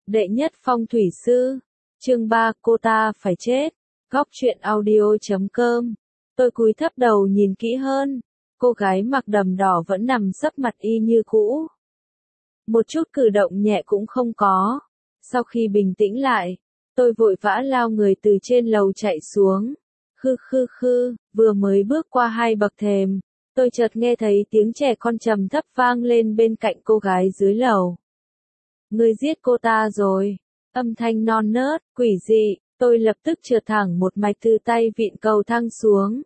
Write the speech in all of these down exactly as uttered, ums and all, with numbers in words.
Đệ nhất phong thủy sư. Chương ba, cô ta phải chết. Góc truyện audio chấm com. Tôi cúi thấp đầu nhìn kỹ hơn. Cô gái mặc đầm đỏ vẫn nằm sấp mặt y như cũ. Một chút cử động nhẹ cũng không có. Sau khi bình tĩnh lại, tôi vội vã lao người từ trên lầu chạy xuống. Khư khư khư, vừa mới bước qua hai bậc thềm, tôi chợt nghe thấy tiếng trẻ con trầm thấp vang lên bên cạnh cô gái dưới lầu. Ngươi giết cô ta rồi. Âm thanh non nớt, quỷ dị, tôi lập tức trượt thẳng một mạch từ tay vịn cầu thang xuống.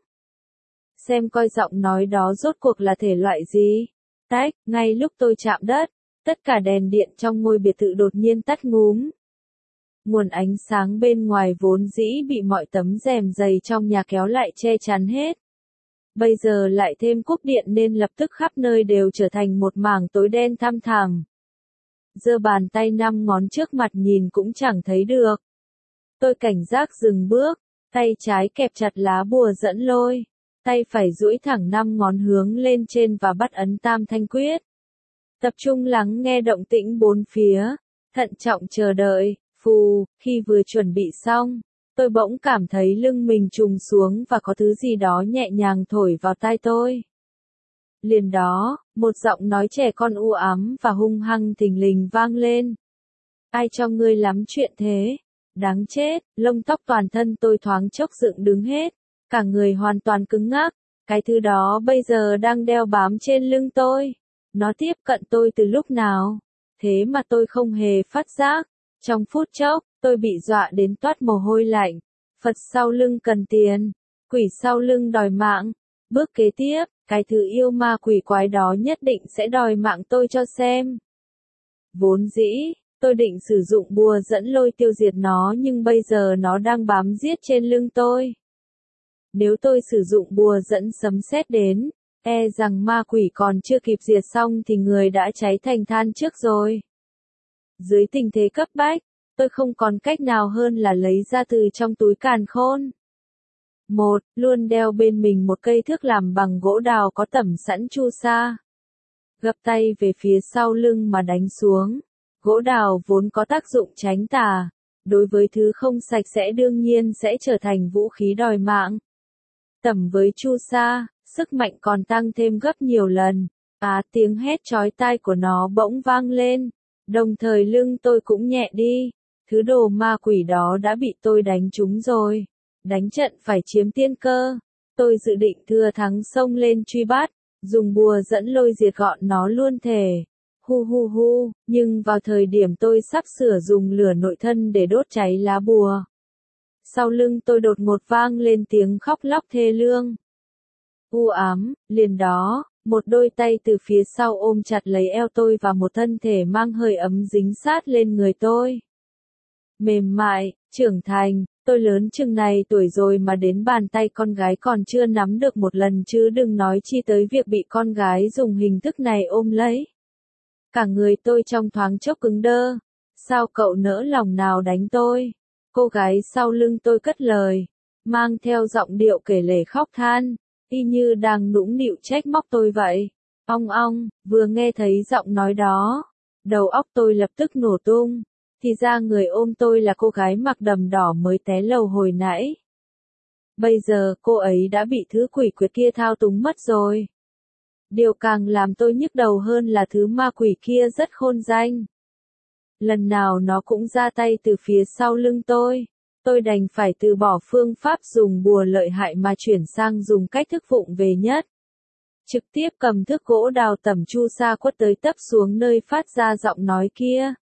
Xem coi giọng nói đó rốt cuộc là thể loại gì. Tách, ngay lúc tôi chạm đất, tất cả đèn điện trong ngôi biệt thự đột nhiên tắt ngúm. Nguồn ánh sáng bên ngoài vốn dĩ bị mọi tấm rèm dày trong nhà kéo lại che chắn hết. Bây giờ lại thêm cúp điện nên lập tức khắp nơi đều trở thành một mảng tối đen thăm thẳm. Giơ bàn tay năm ngón trước mặt nhìn cũng chẳng thấy được. Tôi cảnh giác dừng bước, tay trái kẹp chặt lá bùa dẫn lôi, tay phải duỗi thẳng năm ngón hướng lên trên và bắt ấn tam thanh quyết. Tập trung lắng nghe động tĩnh bốn phía, thận trọng chờ đợi, phù, khi vừa chuẩn bị xong, tôi bỗng cảm thấy lưng mình trùng xuống và có thứ gì đó nhẹ nhàng thổi vào tai tôi. Liền đó, một giọng nói trẻ con u ám và hung hăng thình lình vang lên. Ai cho ngươi lắm chuyện thế? Đáng chết, lông tóc toàn thân tôi thoáng chốc dựng đứng hết, cả người hoàn toàn cứng ngắc, cái thứ đó bây giờ đang đeo bám trên lưng tôi. Nó tiếp cận tôi từ lúc nào? Thế mà tôi không hề phát giác. Trong phút chốc, tôi bị dọa đến toát mồ hôi lạnh. Phật sau lưng cần tiền, quỷ sau lưng đòi mạng. Bước kế tiếp, cái thứ yêu ma quỷ quái đó nhất định sẽ đòi mạng tôi cho xem. Vốn dĩ, tôi định sử dụng bùa dẫn lôi tiêu diệt nó nhưng bây giờ nó đang bám giết trên lưng tôi. Nếu tôi sử dụng bùa dẫn sấm sét đến, e rằng ma quỷ còn chưa kịp diệt xong thì người đã cháy thành than trước rồi. Dưới tình thế cấp bách, tôi không còn cách nào hơn là lấy ra từ trong túi càn khôn. Một, luôn đeo bên mình một cây thước làm bằng gỗ đào có tẩm sẵn chu sa. Gập tay về phía sau lưng mà đánh xuống. Gỗ đào vốn có tác dụng tránh tà. Đối với thứ không sạch sẽ đương nhiên sẽ trở thành vũ khí đòi mạng. Tẩm với chu sa, sức mạnh còn tăng thêm gấp nhiều lần. Á tiếng hét chói tai của nó bỗng vang lên. Đồng thời lưng tôi cũng nhẹ đi. Thứ đồ ma quỷ đó đã bị tôi đánh trúng rồi. Đánh trận phải chiếm tiên cơ. Tôi dự định thừa thắng xông lên truy bắt, dùng bùa dẫn lôi diệt gọn nó luôn thể. Hu hu hu, nhưng vào thời điểm tôi sắp sửa dùng lửa nội thân để đốt cháy lá bùa. Sau lưng tôi đột ngột vang lên tiếng khóc lóc thê lương. U ám, liền đó, một đôi tay từ phía sau ôm chặt lấy eo tôi và một thân thể mang hơi ấm dính sát lên người tôi. Mềm mại, trưởng thành, tôi lớn chừng này tuổi rồi mà đến bàn tay con gái còn chưa nắm được một lần chứ đừng nói chi tới việc bị con gái dùng hình thức này ôm lấy. Cả người tôi trong thoáng chốc cứng đơ. Sao cậu nỡ lòng nào đánh tôi? Cô gái sau lưng tôi cất lời, mang theo giọng điệu kể lể khóc than, y như đang nũng nịu trách móc tôi vậy. Ong ong, vừa nghe thấy giọng nói đó, đầu óc tôi lập tức nổ tung. Thì ra người ôm tôi là cô gái mặc đầm đỏ mới té lầu hồi nãy. Bây giờ cô ấy đã bị thứ quỷ quyệt kia thao túng mất rồi. Điều càng làm tôi nhức đầu hơn là thứ ma quỷ kia rất khôn danh. Lần nào nó cũng ra tay từ phía sau lưng tôi. Tôi đành phải từ bỏ phương pháp dùng bùa lợi hại mà chuyển sang dùng cách thức vụng về nhất. Trực tiếp cầm thước gỗ đào tẩm chu sa quất tới tấp xuống nơi phát ra giọng nói kia.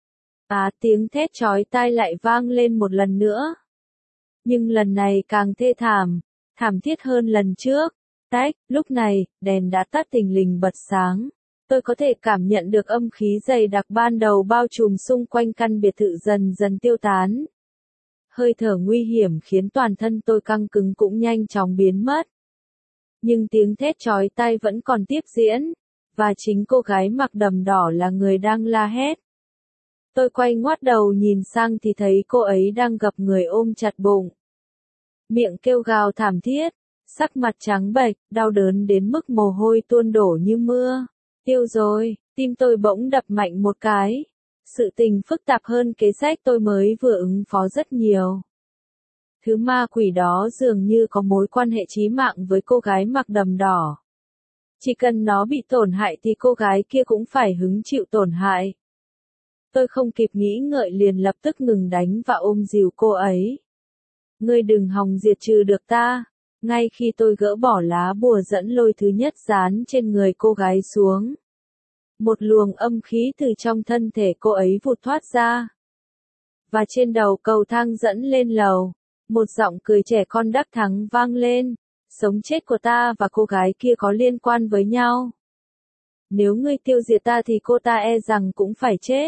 Á tiếng thét chói tai lại vang lên một lần nữa. Nhưng lần này càng thê thảm, thảm thiết hơn lần trước. Tách, lúc này, đèn đã tắt thình lình bật sáng. Tôi có thể cảm nhận được âm khí dày đặc ban đầu bao trùm xung quanh căn biệt thự dần dần tiêu tán. Hơi thở nguy hiểm khiến toàn thân tôi căng cứng cũng nhanh chóng biến mất. Nhưng tiếng thét chói tai vẫn còn tiếp diễn, và chính cô gái mặc đầm đỏ là người đang la hét. Tôi quay ngoắt đầu nhìn sang thì thấy cô ấy đang gập người ôm chặt bụng. Miệng kêu gào thảm thiết, sắc mặt trắng bệch, đau đớn đến mức mồ hôi tuôn đổ như mưa. Tiêu rồi, tim tôi bỗng đập mạnh một cái. Sự tình phức tạp hơn kế sách tôi mới vừa ứng phó rất nhiều. Thứ ma quỷ đó dường như có mối quan hệ chí mạng với cô gái mặc đầm đỏ. Chỉ cần nó bị tổn hại thì cô gái kia cũng phải hứng chịu tổn hại. Tôi không kịp nghĩ ngợi liền lập tức ngừng đánh và ôm dìu cô ấy. Ngươi đừng hòng diệt trừ được ta. Ngay khi tôi gỡ bỏ lá bùa dẫn lôi thứ nhất dán trên người cô gái xuống. Một luồng âm khí từ trong thân thể cô ấy vụt thoát ra. Và trên đầu cầu thang dẫn lên lầu, một giọng cười trẻ con đắc thắng vang lên. Sống chết của ta và cô gái kia có liên quan với nhau. Nếu ngươi tiêu diệt ta thì cô ta e rằng cũng phải chết.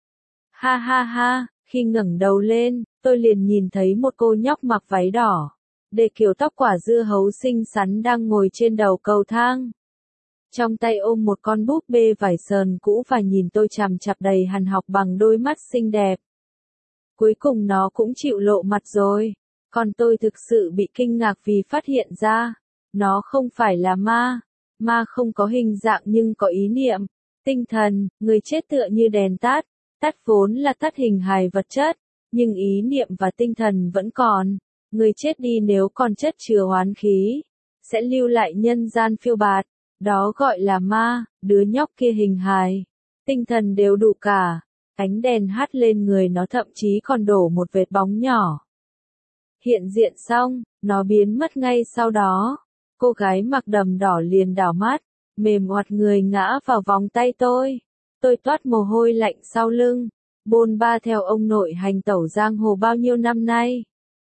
Ha ha ha, khi ngẩng đầu lên, tôi liền nhìn thấy một cô nhóc mặc váy đỏ, để kiểu tóc quả dưa hấu xinh xắn đang ngồi trên đầu cầu thang. Trong tay ôm một con búp bê vải sờn cũ và nhìn tôi chằm chằm đầy hằn học bằng đôi mắt xinh đẹp. Cuối cùng nó cũng chịu lộ mặt rồi. Còn tôi thực sự bị kinh ngạc vì phát hiện ra, nó không phải là ma. Ma không có hình dạng nhưng có ý niệm, tinh thần. Người chết tựa như đèn tắt. Tắt vốn là tắt hình hài vật chất, nhưng ý niệm và tinh thần vẫn còn. Người chết đi nếu còn chất chứa oán khí, sẽ lưu lại nhân gian phiêu bạt. Đó gọi là ma. Đứa nhóc kia hình hài, tinh thần đều đủ cả. Ánh đèn hắt lên người nó, thậm chí còn đổ một vệt bóng nhỏ. Hiện diện xong, nó biến mất ngay sau đó. Cô gái mặc đầm đỏ liền đảo mắt, mềm oặt người ngã vào vòng tay tôi. Tôi toát mồ hôi lạnh sau lưng, bôn ba theo ông nội hành tẩu giang hồ bao nhiêu năm nay.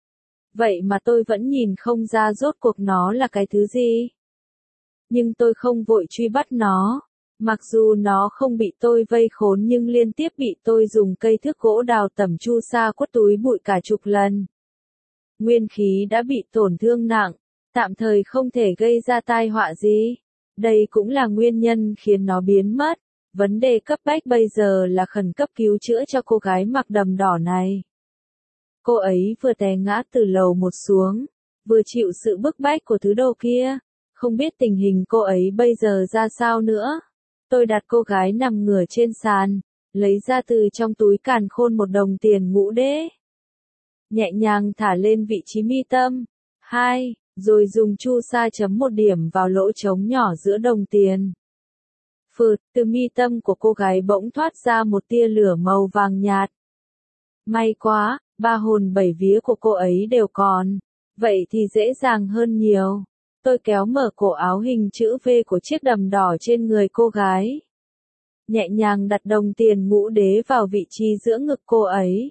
Vậy mà tôi vẫn nhìn không ra rốt cuộc nó là cái thứ gì. Nhưng tôi không vội truy bắt nó. Mặc dù nó không bị tôi vây khốn nhưng liên tiếp bị tôi dùng cây thước gỗ đào tẩm chu sa quất túi bụi cả chục lần. Nguyên khí đã bị tổn thương nặng, tạm thời không thể gây ra tai họa gì. Đây cũng là nguyên nhân khiến nó biến mất. Vấn đề cấp bách bây giờ là khẩn cấp cứu chữa cho cô gái mặc đầm đỏ này. Cô ấy vừa té ngã từ lầu một xuống, vừa chịu sự bức bách của thứ đồ kia. Không biết tình hình cô ấy bây giờ ra sao nữa. Tôi đặt cô gái nằm ngửa trên sàn, lấy ra từ trong túi càn khôn một đồng tiền ngũ đế. Nhẹ nhàng thả lên vị trí mi tâm. Hai, rồi dùng chu sa chấm một điểm vào lỗ trống nhỏ giữa đồng tiền. Phượt, từ mi tâm của cô gái bỗng thoát ra một tia lửa màu vàng nhạt. May quá, ba hồn bảy vía của cô ấy đều còn. Vậy thì dễ dàng hơn nhiều. Tôi kéo mở cổ áo hình chữ V của chiếc đầm đỏ trên người cô gái. Nhẹ nhàng đặt đồng tiền ngũ đế vào vị trí giữa ngực cô ấy.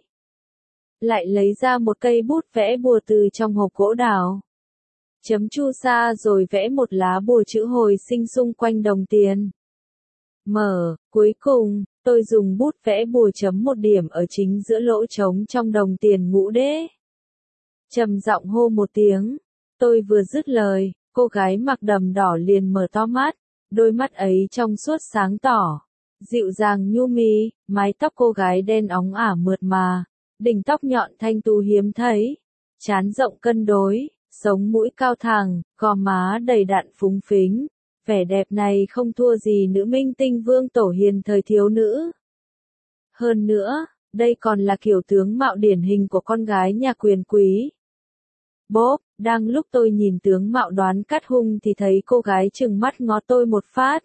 Lại lấy ra một cây bút vẽ bùa từ trong hộp gỗ đào. Chấm chu sa rồi vẽ một lá bùa chữ hồi sinh xung quanh đồng tiền. Mở, cuối cùng, tôi dùng bút vẽ bùa chấm một điểm ở chính giữa lỗ trống trong đồng tiền ngũ đế. Trầm giọng hô một tiếng. Tôi vừa dứt lời, cô gái mặc đầm đỏ liền mở to mắt. Đôi mắt ấy trong suốt sáng tỏ, dịu dàng nhu mì, mái tóc cô gái đen óng ả mượt mà, đỉnh tóc nhọn thanh tú hiếm thấy, trán rộng cân đối, sống mũi cao thẳng, gò má đầy đặn phúng phính. Vẻ đẹp này không thua gì nữ minh tinh Vương Tổ Hiền thời thiếu nữ. Hơn nữa, đây còn là kiểu tướng mạo điển hình của con gái nhà quyền quý. Bốp, đang lúc tôi nhìn tướng mạo đoán cắt hung thì thấy cô gái trừng mắt ngó tôi một phát.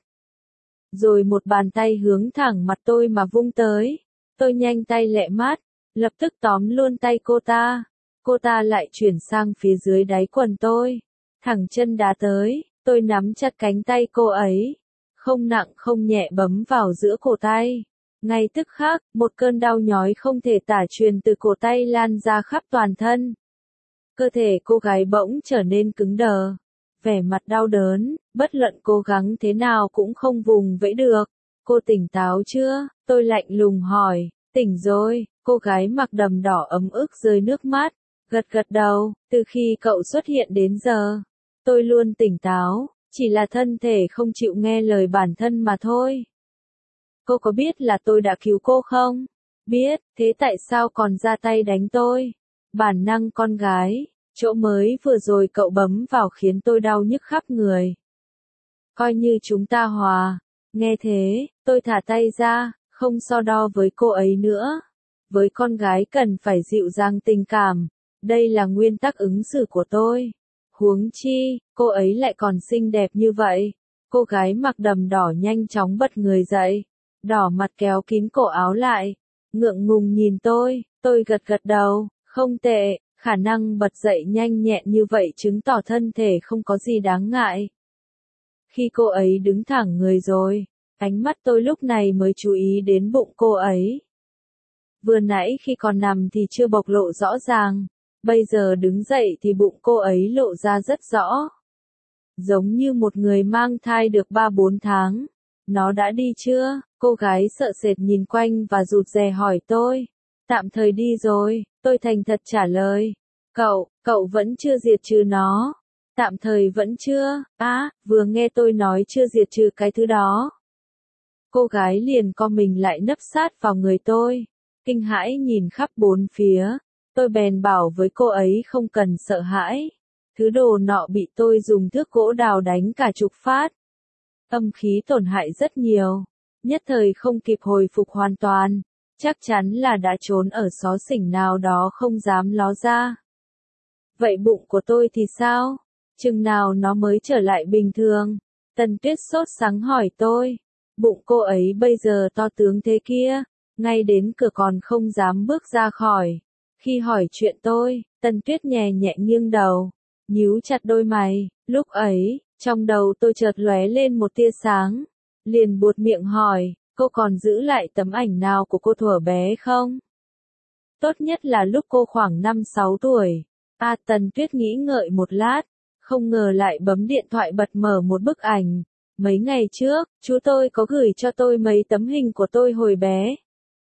Rồi một bàn tay hướng thẳng mặt tôi mà vung tới. Tôi nhanh tay lẹ mắt, lập tức tóm luôn tay cô ta. Cô ta lại chuyển sang phía dưới đáy quần tôi. Thẳng chân đá tới, tôi nắm chặt cánh tay cô ấy. Không nặng không nhẹ bấm vào giữa cổ tay. Ngay tức khắc, một cơn đau nhói không thể tả truyền từ cổ tay lan ra khắp toàn thân. Cơ thể cô gái bỗng trở nên cứng đờ. Vẻ mặt đau đớn, bất luận cố gắng thế nào cũng không vùng vẫy được. Cô tỉnh táo chưa? Tôi lạnh lùng hỏi. Tỉnh rồi, cô gái mặc đầm đỏ ấm ức rơi nước mắt. Gật gật đầu, từ khi cậu xuất hiện đến giờ, tôi luôn tỉnh táo, chỉ là thân thể không chịu nghe lời bản thân mà thôi. Cô có biết là tôi đã cứu cô không? Biết, thế tại sao còn ra tay đánh tôi? Bản năng con gái, chỗ mới vừa rồi cậu bấm vào khiến tôi đau nhức khắp người. Coi như chúng ta hòa. Nghe thế, tôi thả tay ra, không so đo với cô ấy nữa. Với con gái cần phải dịu dàng tình cảm, đây là nguyên tắc ứng xử của tôi. Huống chi, cô ấy lại còn xinh đẹp như vậy. Cô gái mặc đầm đỏ nhanh chóng bật người dậy, đỏ mặt kéo kín cổ áo lại, ngượng ngùng nhìn tôi, tôi gật gật đầu, không tệ, khả năng bật dậy nhanh nhẹn như vậy chứng tỏ thân thể không có gì đáng ngại. Khi cô ấy đứng thẳng người rồi, ánh mắt tôi lúc này mới chú ý đến bụng cô ấy. Vừa nãy khi còn nằm thì chưa bộc lộ rõ ràng, bây giờ đứng dậy thì bụng cô ấy lộ ra rất rõ. Giống như một người mang thai được ba bốn tháng. Nó đã đi chưa? Cô gái sợ sệt nhìn quanh và rụt rè hỏi tôi. Tạm thời đi rồi, tôi thành thật trả lời. Cậu, cậu vẫn chưa diệt trừ nó. Tạm thời vẫn chưa, á, à, vừa nghe tôi nói chưa diệt trừ cái thứ đó. Cô gái liền co mình lại nấp sát vào người tôi, kinh hãi nhìn khắp bốn phía. Tôi bèn bảo với cô ấy không cần sợ hãi. Thứ đồ nọ bị tôi dùng thước gỗ đào đánh cả chục phát. Âm khí tổn hại rất nhiều, nhất thời không kịp hồi phục hoàn toàn, chắc chắn là đã trốn ở xó xỉnh nào đó không dám ló ra. Vậy bụng của tôi thì sao? Chừng nào nó mới trở lại bình thường? Tần Tuyết sốt sắng hỏi tôi. Bụng cô ấy bây giờ to tướng thế kia, ngay đến cửa còn không dám bước ra khỏi. Khi hỏi chuyện tôi, Tần Tuyết nhẹ nhẹ nghiêng đầu, nhíu chặt đôi mày. Lúc ấy, trong đầu tôi chợt lóe lên một tia sáng, liền buột miệng hỏi, cô còn giữ lại tấm ảnh nào của cô thuở bé không? Tốt nhất là lúc cô khoảng năm sáu tuổi. A Tần Tuyết nghĩ ngợi một lát, không ngờ lại bấm điện thoại bật mở một bức ảnh. Mấy ngày trước, chú tôi có gửi cho tôi mấy tấm hình của tôi hồi bé.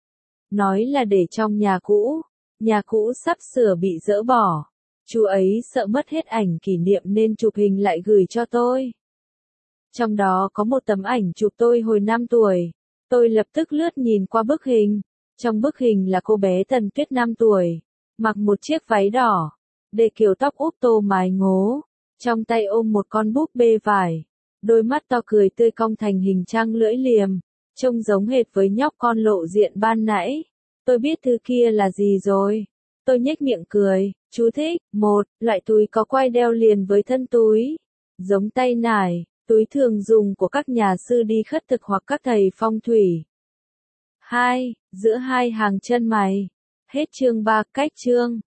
Nói là để trong nhà cũ, nhà cũ sắp sửa bị dỡ bỏ. Chú ấy sợ mất hết ảnh kỷ niệm nên chụp hình lại gửi cho tôi. Trong đó có một tấm ảnh chụp tôi hồi năm tuổi. Tôi lập tức lướt nhìn qua bức hình. Trong bức hình là cô bé Tần Tuyết năm tuổi, mặc một chiếc váy đỏ, để kiểu tóc úp tô mái ngố, trong tay ôm một con búp bê vải, đôi mắt to cười tươi cong thành hình trăng lưỡi liềm, trông giống hệt với nhóc con lộ diện ban nãy. Tôi biết thứ kia là gì rồi. Tôi nhếch miệng cười, chú thích, một, loại túi có quai đeo liền với thân túi, giống tay nải, túi thường dùng của các nhà sư đi khất thực hoặc các thầy phong thủy. hai, giữa hai hàng chân mày. Hết chương ba, cách chương.